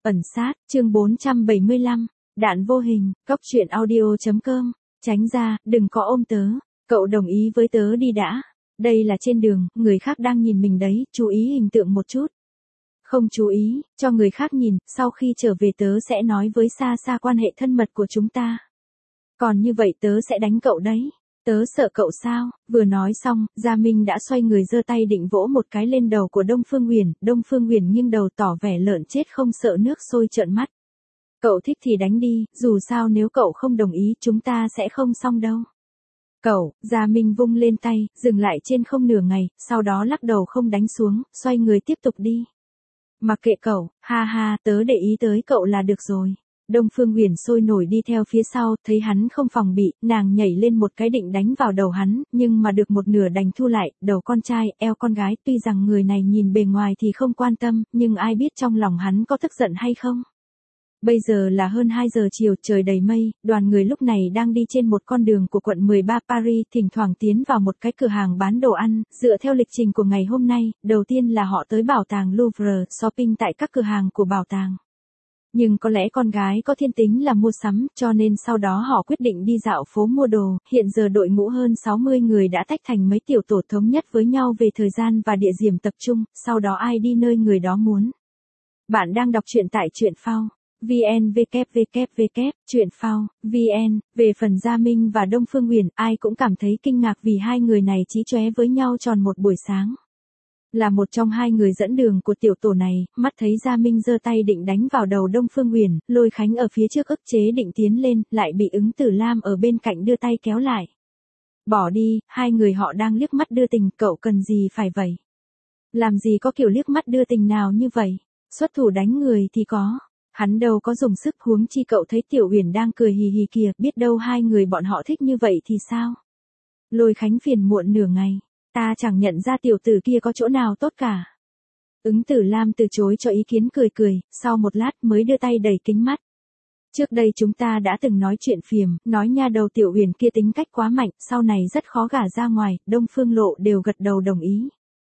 Ẩn sát, chương 475, đạn vô hình, cóc truyện audio.com, tránh ra, đừng có ôm tớ, cậu đồng ý với tớ đi đã. Đây là trên đường, người khác đang nhìn mình đấy, chú ý hình tượng một chút. Không chú ý, cho người khác nhìn, sau khi trở về tớ sẽ nói với Sa Sa quan hệ thân mật của chúng ta. Còn như vậy tớ sẽ đánh cậu đấy. Tớ sợ cậu sao? Vừa nói xong, Gia Minh đã xoay người giơ tay định vỗ một cái lên đầu của Đông Phương Huyền. Đông Phương Huyền nghiêng đầu tỏ vẻ lợn chết không sợ nước sôi trợn mắt. Cậu thích thì đánh đi, dù sao nếu cậu không đồng ý chúng ta sẽ không xong đâu. Cậu, Gia Minh vung lên tay, dừng lại trên không nửa ngày, sau đó lắc đầu không đánh xuống, xoay người tiếp tục đi. Mặc kệ cậu, ha ha, tớ để ý tới cậu là được rồi. Đông Phương Huyền sôi nổi đi theo phía sau, thấy hắn không phòng bị, nàng nhảy lên một cái định đánh vào đầu hắn, nhưng mà được một nửa đành thu lại, đầu con trai, eo con gái, tuy rằng người này nhìn bề ngoài thì không quan tâm, nhưng ai biết trong lòng hắn có tức giận hay không. Bây giờ là hơn 2 giờ chiều, trời đầy mây, đoàn người lúc này đang đi trên một con đường của quận 13 Paris, thỉnh thoảng tiến vào một cái cửa hàng bán đồ ăn, dựa theo lịch trình của ngày hôm nay, đầu tiên là họ tới bảo tàng Louvre, shopping tại các cửa hàng của bảo tàng. Nhưng có lẽ con gái có thiên tính là mua sắm, cho nên sau đó họ quyết định đi dạo phố mua đồ, hiện giờ đội ngũ hơn 60 người đã tách thành mấy tiểu tổ thống nhất với nhau về thời gian và địa điểm tập trung, sau đó ai đi nơi người đó muốn. Bạn đang đọc truyện tại truyện phao. VN www, truyện phao, VN, về phần Gia Minh và Đông Phương Huyền, ai cũng cảm thấy kinh ngạc vì hai người này chí chóe với nhau tròn một buổi sáng. Là một trong hai người dẫn đường của tiểu tổ này, mắt thấy Gia Minh giơ tay định đánh vào đầu Đông Phương Huyền, Lôi Khánh ở phía trước ức chế định tiến lên, lại bị Ứng Tử Lam ở bên cạnh đưa tay kéo lại. Bỏ đi, hai người họ đang liếc mắt đưa tình, cậu cần gì phải vậy? Làm gì có kiểu liếc mắt đưa tình nào như vậy? Xuất thủ đánh người thì có. Hắn đâu có dùng sức, huống chi cậu thấy Tiểu Uyển đang cười hì hì kìa, biết đâu hai người bọn họ thích như vậy thì sao? Lôi Khánh phiền muộn nửa ngày, ta chẳng nhận ra tiểu tử kia có chỗ nào tốt cả. Ứng Tử Lam từ chối cho ý kiến cười cười, sau một lát mới đưa tay đẩy kính mắt. Trước đây chúng ta đã từng nói chuyện phiềm, nói nha đầu Tiểu Uyển kia tính cách quá mạnh, sau này rất khó gả ra ngoài, Đông Phương Lộ đều gật đầu đồng ý.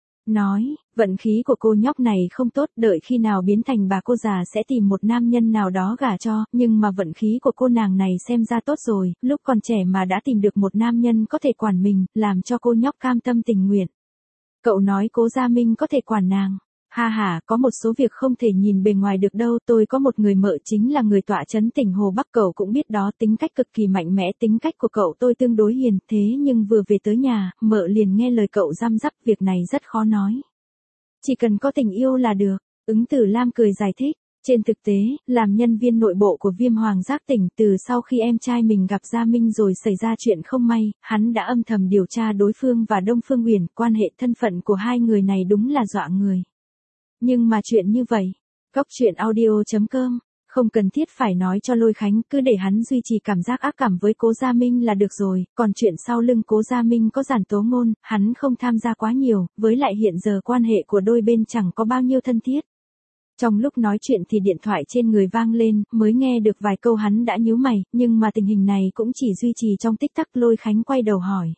Nói, vận khí của cô nhóc này không tốt, đợi khi nào biến thành bà cô già sẽ tìm một nam nhân nào đó gả cho, nhưng mà vận khí của cô nàng này xem ra tốt rồi, lúc còn trẻ mà đã tìm được một nam nhân có thể quản mình, làm cho cô nhóc cam tâm tình nguyện. Cậu nói Cố Gia Minh có thể quản nàng. Ha ha, có một số việc không thể nhìn bề ngoài được đâu, tôi có một người mợ chính là người tọa trấn tỉnh Hồ Bắc, cậu cũng biết đó, tính cách cực kỳ mạnh mẽ, tính cách của cậu tôi tương đối hiền, thế nhưng vừa về tới nhà, mợ liền nghe lời cậu răm rắp, việc này rất khó nói. Chỉ cần có tình yêu là được, Ứng Tử Lam cười giải thích. Trên thực tế, làm nhân viên nội bộ của Viêm Hoàng Giác tỉnh, từ sau khi em trai mình gặp Gia Minh rồi xảy ra chuyện không may, hắn đã âm thầm điều tra đối phương và Đông Phương Huyền, quan hệ thân phận của hai người này đúng là dọa người. Nhưng mà chuyện như vậy, cóc truyện audio.com, không cần thiết phải nói cho Lôi Khánh, cứ để hắn duy trì cảm giác ác cảm với Cố Gia Minh là được rồi, còn chuyện sau lưng Cố Gia Minh có giản tố ngôn, hắn không tham gia quá nhiều, với lại hiện giờ quan hệ của đôi bên chẳng có bao nhiêu thân thiết. Trong lúc nói chuyện thì điện thoại trên người vang lên, mới nghe được vài câu hắn đã nhíu mày, nhưng mà tình hình này cũng chỉ duy trì trong tích tắc. Lôi Khánh quay đầu hỏi.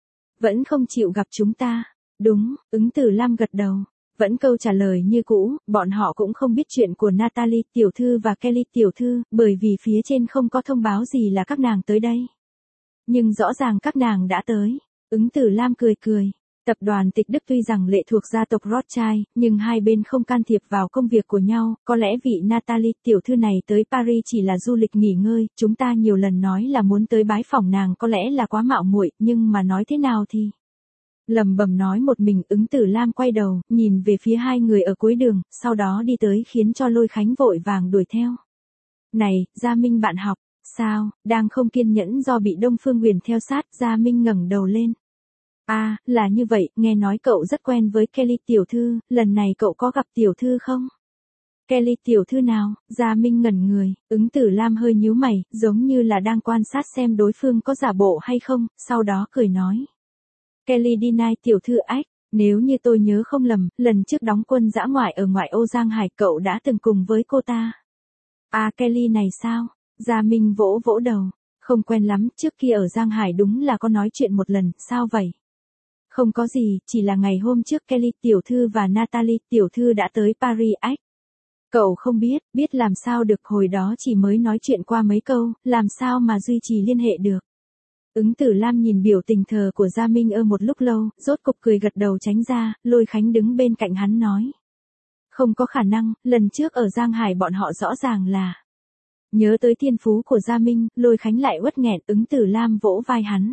Vẫn không chịu gặp chúng ta? Đúng, Ứng Tử Lam gật đầu. Vẫn câu trả lời như cũ, bọn họ cũng không biết chuyện của Natalie tiểu thư và Kelly tiểu thư, bởi vì phía trên không có thông báo gì là các nàng tới đây. Nhưng rõ ràng các nàng đã tới. Ứng Tử Lam cười cười. Tập đoàn Tịch Đức tuy rằng lệ thuộc gia tộc Rothschild, nhưng hai bên không can thiệp vào công việc của nhau, có lẽ vị Natalie tiểu thư này tới Paris chỉ là du lịch nghỉ ngơi, chúng ta nhiều lần nói là muốn tới bái phỏng nàng có lẽ là quá mạo muội, nhưng mà nói thế nào thì... Lầm bầm nói một mình. Ứng Tử Lam quay đầu, nhìn về phía hai người ở cuối đường, sau đó đi tới khiến cho Lôi Khánh vội vàng đuổi theo. Này, Gia Minh bạn học, sao, đang không kiên nhẫn do bị Đông Phương Huyền theo sát, Gia Minh ngẩng đầu lên. À, là như vậy, nghe nói cậu rất quen với Kelly tiểu thư, lần này cậu có gặp tiểu thư không? Kelly tiểu thư nào? Gia Minh ngẩn người, Ứng Tử Lam hơi nhíu mày, giống như là đang quan sát xem đối phương có giả bộ hay không, sau đó cười nói. Kelly Dinai tiểu thư ách, nếu như tôi nhớ không lầm, lần trước đóng quân dã ngoại ở ngoại ô Giang Hải cậu đã từng cùng với cô ta. À Kelly này sao? Gia Minh vỗ vỗ đầu, không quen lắm, trước kia ở Giang Hải đúng là có nói chuyện một lần, sao vậy? Không có gì, chỉ là ngày hôm trước Kelly tiểu thư và Natalie tiểu thư đã tới Paris ách. Cậu không biết, biết làm sao được, hồi đó chỉ mới nói chuyện qua mấy câu, làm sao mà duy trì liên hệ được. Ứng Tử Lam nhìn biểu tình thờ của Gia Minh một lúc lâu, rốt cục cười gật đầu tránh ra, Lôi Khánh đứng bên cạnh hắn nói. Không có khả năng, lần trước ở Giang Hải bọn họ rõ ràng là. Nhớ tới thiên phú của Gia Minh, Lôi Khánh lại uất nghẹn. Ứng Tử Lam vỗ vai hắn.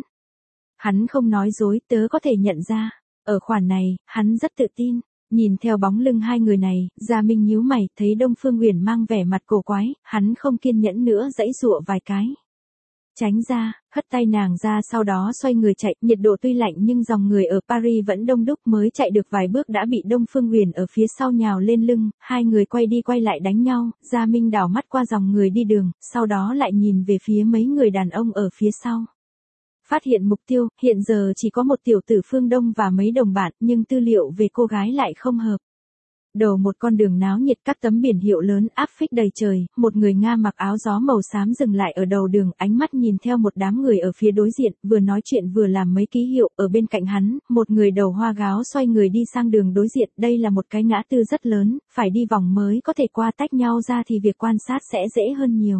Hắn không nói dối, tớ có thể nhận ra. Ở khoản này, hắn rất tự tin. Nhìn theo bóng lưng hai người này, Gia Minh nhíu mày, thấy Đông Phương Uyển mang vẻ mặt cổ quái, hắn không kiên nhẫn nữa giãy giụa vài cái. Tránh ra, hất tay nàng ra, sau đó xoay người chạy, nhiệt độ tuy lạnh nhưng dòng người ở Paris vẫn đông đúc, mới chạy được vài bước đã bị Đông Phương Uyển ở phía sau nhào lên lưng, hai người quay đi quay lại đánh nhau, Gia Minh đảo mắt qua dòng người đi đường, sau đó lại nhìn về phía mấy người đàn ông ở phía sau. Phát hiện mục tiêu, hiện giờ chỉ có một tiểu tử Phương Đông và mấy đồng bạn, nhưng tư liệu về cô gái lại không hợp. Đầu một con đường náo nhiệt, các tấm biển hiệu lớn áp phích đầy trời, một người Nga mặc áo gió màu xám dừng lại ở đầu đường, ánh mắt nhìn theo một đám người ở phía đối diện, vừa nói chuyện vừa làm mấy ký hiệu. Ở bên cạnh hắn, một người đầu hoa gáo xoay người đi sang đường đối diện, đây là một cái ngã tư rất lớn, phải đi vòng mới có thể qua, tách nhau ra thì việc quan sát sẽ dễ hơn nhiều.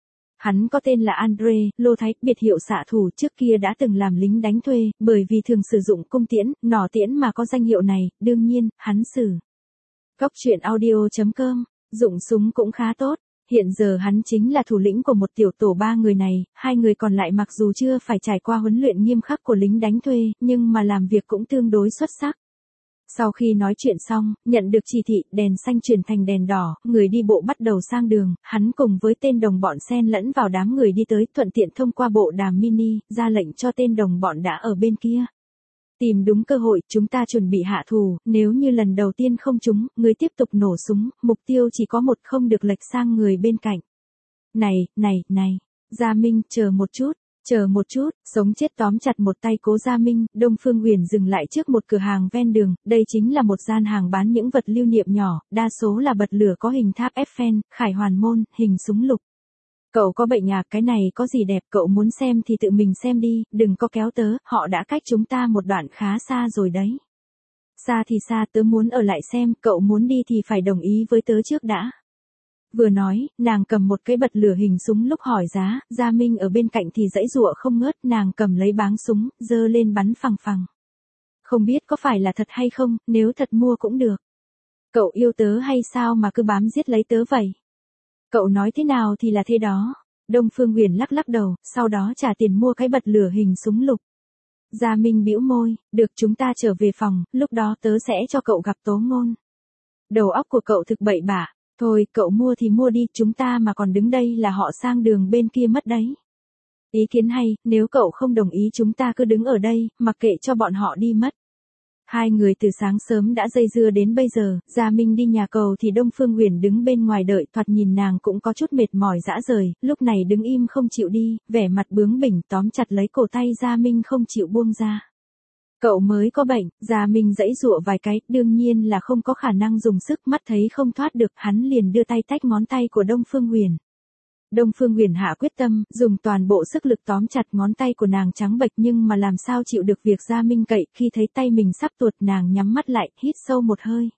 Hắn có tên là Andre, Lô Thái, biệt hiệu xạ thủ, trước kia đã từng làm lính đánh thuê, bởi vì thường sử dụng cung tiễn, nỏ tiễn mà có danh hiệu này, đương nhiên, hắn sử. Góc truyện audio.com, dụng súng cũng khá tốt, hiện giờ hắn chính là thủ lĩnh của một tiểu tổ 3 người này, hai người còn lại mặc dù chưa phải trải qua huấn luyện nghiêm khắc của lính đánh thuê, nhưng mà làm việc cũng tương đối xuất sắc. Sau khi nói chuyện xong, nhận được chỉ thị, đèn xanh chuyển thành đèn đỏ, người đi bộ bắt đầu sang đường, hắn cùng với tên đồng bọn xen lẫn vào đám người đi tới, thuận tiện thông qua bộ đàm mini, ra lệnh cho tên đồng bọn đã ở bên kia. Tìm đúng cơ hội, chúng ta chuẩn bị hạ thù, nếu như lần đầu tiên không trúng, người tiếp tục nổ súng, mục tiêu chỉ có một, không được lệch sang người bên cạnh. Này, Gia Minh, chờ một chút, sống chết tóm chặt một tay Cố Gia Minh. Đông Phương Uyển dừng lại trước một cửa hàng ven đường, đây chính là một gian hàng bán những vật lưu niệm nhỏ, đa số là bật lửa có hình tháp Eiffel, khải hoàn môn, hình súng lục. Cậu có bệnh à, cái này có gì đẹp, cậu muốn xem thì tự mình xem đi, đừng có kéo tớ, họ đã cách chúng ta một đoạn khá xa rồi đấy. Xa thì xa, tớ muốn ở lại xem, cậu muốn đi thì phải đồng ý với tớ trước đã. Vừa nói, nàng cầm một cái bật lửa hình súng lúc hỏi giá, Gia Minh ở bên cạnh thì giãy giụa không ngớt, nàng cầm lấy báng súng, giơ lên bắn phằng phằng. Không biết có phải là thật hay không, nếu thật mua cũng được. Cậu yêu tớ hay sao mà cứ bám giết lấy tớ vậy? Cậu nói thế nào thì là thế đó. Đông Phương Uyển lắc lắc đầu, sau đó trả tiền mua cái bật lửa hình súng lục. Gia Minh bĩu môi, được, chúng ta trở về phòng, lúc đó tớ sẽ cho cậu gặp Tố Ngôn. Đầu óc của cậu thực bậy bạ, thôi, cậu mua thì mua đi, chúng ta mà còn đứng đây là họ sang đường bên kia mất đấy. Ý kiến hay, nếu cậu không đồng ý chúng ta cứ đứng ở đây, mặc kệ cho bọn họ đi mất. Hai người từ sáng sớm đã dây dưa đến bây giờ, Gia Minh đi nhà cầu thì Đông Phương Uyển đứng bên ngoài đợi, thoạt nhìn nàng cũng có chút mệt mỏi rã rời, lúc này đứng im không chịu đi, vẻ mặt bướng bỉnh tóm chặt lấy cổ tay Gia Minh không chịu buông ra. Cậu mới có bệnh, Gia Minh giãy giụa vài cái, đương nhiên là không có khả năng dùng sức, mắt thấy không thoát được, hắn liền đưa tay tách ngón tay của Đông Phương Uyển. Đông Phương Uyển hạ quyết tâm, dùng toàn bộ sức lực tóm chặt ngón tay của nàng trắng bệch, nhưng mà làm sao chịu được việc Gia Minh cậy, khi thấy tay mình sắp tuột, nàng nhắm mắt lại, hít sâu một hơi.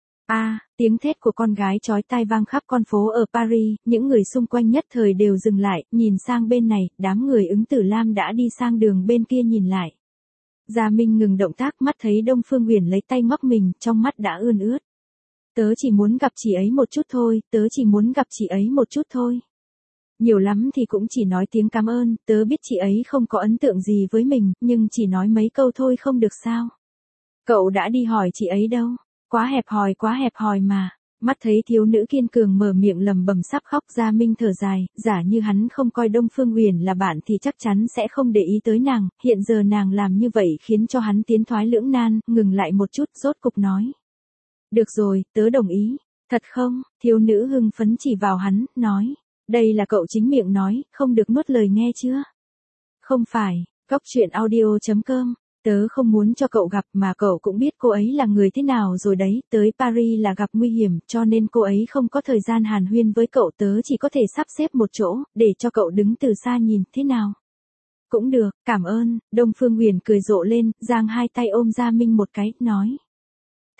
Tiếng thét của con gái chói tai vang khắp con phố ở Paris, những người xung quanh nhất thời đều dừng lại, nhìn sang bên này, đám người Ứng Tử Lam đã đi sang đường bên kia nhìn lại. Gia Minh ngừng động tác, mắt thấy Đông Phương Uyển lấy tay ngóc mình, trong mắt đã ươn ướt. Tớ chỉ muốn gặp chị ấy một chút thôi, tớ chỉ muốn gặp chị ấy một chút thôi. Nhiều lắm thì cũng chỉ nói tiếng cảm ơn, tớ biết chị ấy không có ấn tượng gì với mình, nhưng chỉ nói mấy câu thôi không được sao. Cậu đã đi hỏi chị ấy đâu, quá hẹp hòi mà. Mắt thấy thiếu nữ kiên cường mở miệng lầm bầm sắp khóc, Gia Minh thở dài, giả như hắn không coi Đông Phương Uyển là bạn thì chắc chắn sẽ không để ý tới nàng, hiện giờ nàng làm như vậy khiến cho hắn tiến thoái lưỡng nan, ngừng lại một chút, rốt cục nói. Được rồi, tớ đồng ý. Thật không? Thiếu nữ hưng phấn chỉ vào hắn, nói. Đây là cậu chính miệng nói, không được nuốt lời nghe chưa? Không phải, Góc truyện audio.com. Tớ không muốn cho cậu gặp, mà cậu cũng biết cô ấy là người thế nào rồi đấy, tới Paris là gặp nguy hiểm, cho nên cô ấy không có thời gian hàn huyên với cậu, tớ chỉ có thể sắp xếp một chỗ, để cho cậu đứng từ xa nhìn, thế nào? Cũng được, cảm ơn. Đông Phương Uyển cười rộ lên, giang hai tay ôm Gia Minh một cái, nói.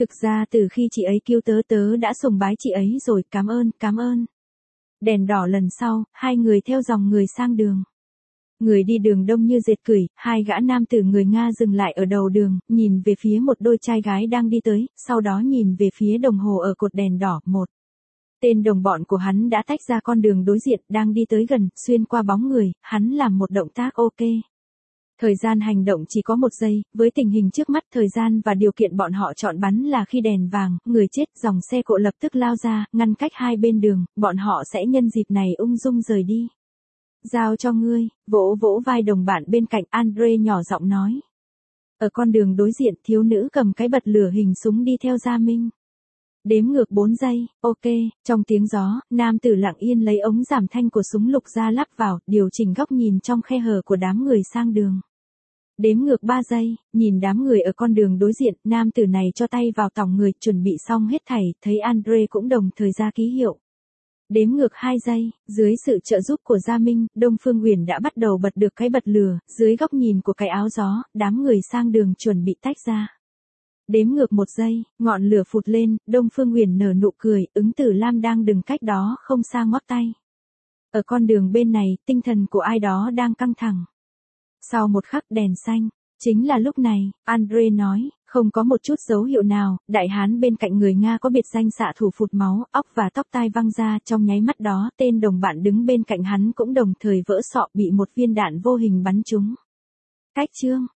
Thực ra từ khi chị ấy cứu tớ tớ đã sùng bái chị ấy rồi, cảm ơn, cảm ơn. Đèn đỏ lần sau, hai người theo dòng người sang đường. Người đi đường đông như dệt cửi, hai gã nam tử người Nga dừng lại ở đầu đường, nhìn về phía một đôi trai gái đang đi tới, sau đó nhìn về phía đồng hồ ở cột đèn đỏ. Một tên đồng bọn của hắn đã tách ra con đường đối diện, đang đi tới gần, xuyên qua bóng người, hắn làm một động tác ok. Thời gian hành động chỉ có 1 giây, với tình hình trước mắt thời gian và điều kiện bọn họ chọn bắn là khi đèn vàng, người chết, dòng xe cộ lập tức lao ra, ngăn cách hai bên đường, bọn họ sẽ nhân dịp này ung dung rời đi. Giao cho ngươi, vỗ vỗ vai đồng bạn bên cạnh, Andre nhỏ giọng nói. Ở con đường đối diện, thiếu nữ cầm cái bật lửa hình súng đi theo Gia Minh. Đếm ngược 4 giây, ok, trong tiếng gió, nam tử lặng yên lấy ống giảm thanh của súng lục ra lắp vào, điều chỉnh góc nhìn trong khe hở của đám người sang đường. Đếm ngược 3 giây, nhìn đám người ở con đường đối diện, nam tử này cho tay vào tòng người, chuẩn bị xong hết thảy, thấy Andre cũng đồng thời ra ký hiệu. Đếm ngược 2 giây, dưới sự trợ giúp của Gia Minh, Đông Phương Uyển đã bắt đầu bật được cái bật lửa, dưới góc nhìn của cái áo gió, đám người sang đường chuẩn bị tách ra. Đếm ngược 1 giây, ngọn lửa phụt lên, Đông Phương Uyển nở nụ cười, Ứng Tử Lam đang đứng cách đó không xa ngoắc tay. Ở con đường bên này, tinh thần của ai đó đang căng thẳng. Sau một khắc đèn xanh, chính là lúc này, Andre nói, không có một chút dấu hiệu nào, đại hán bên cạnh người Nga có biệt danh xạ thủ phụt máu, óc và tóc tai văng ra, trong nháy mắt đó, tên đồng bạn đứng bên cạnh hắn cũng đồng thời vỡ sọ, bị một viên đạn vô hình bắn trúng. Cách chương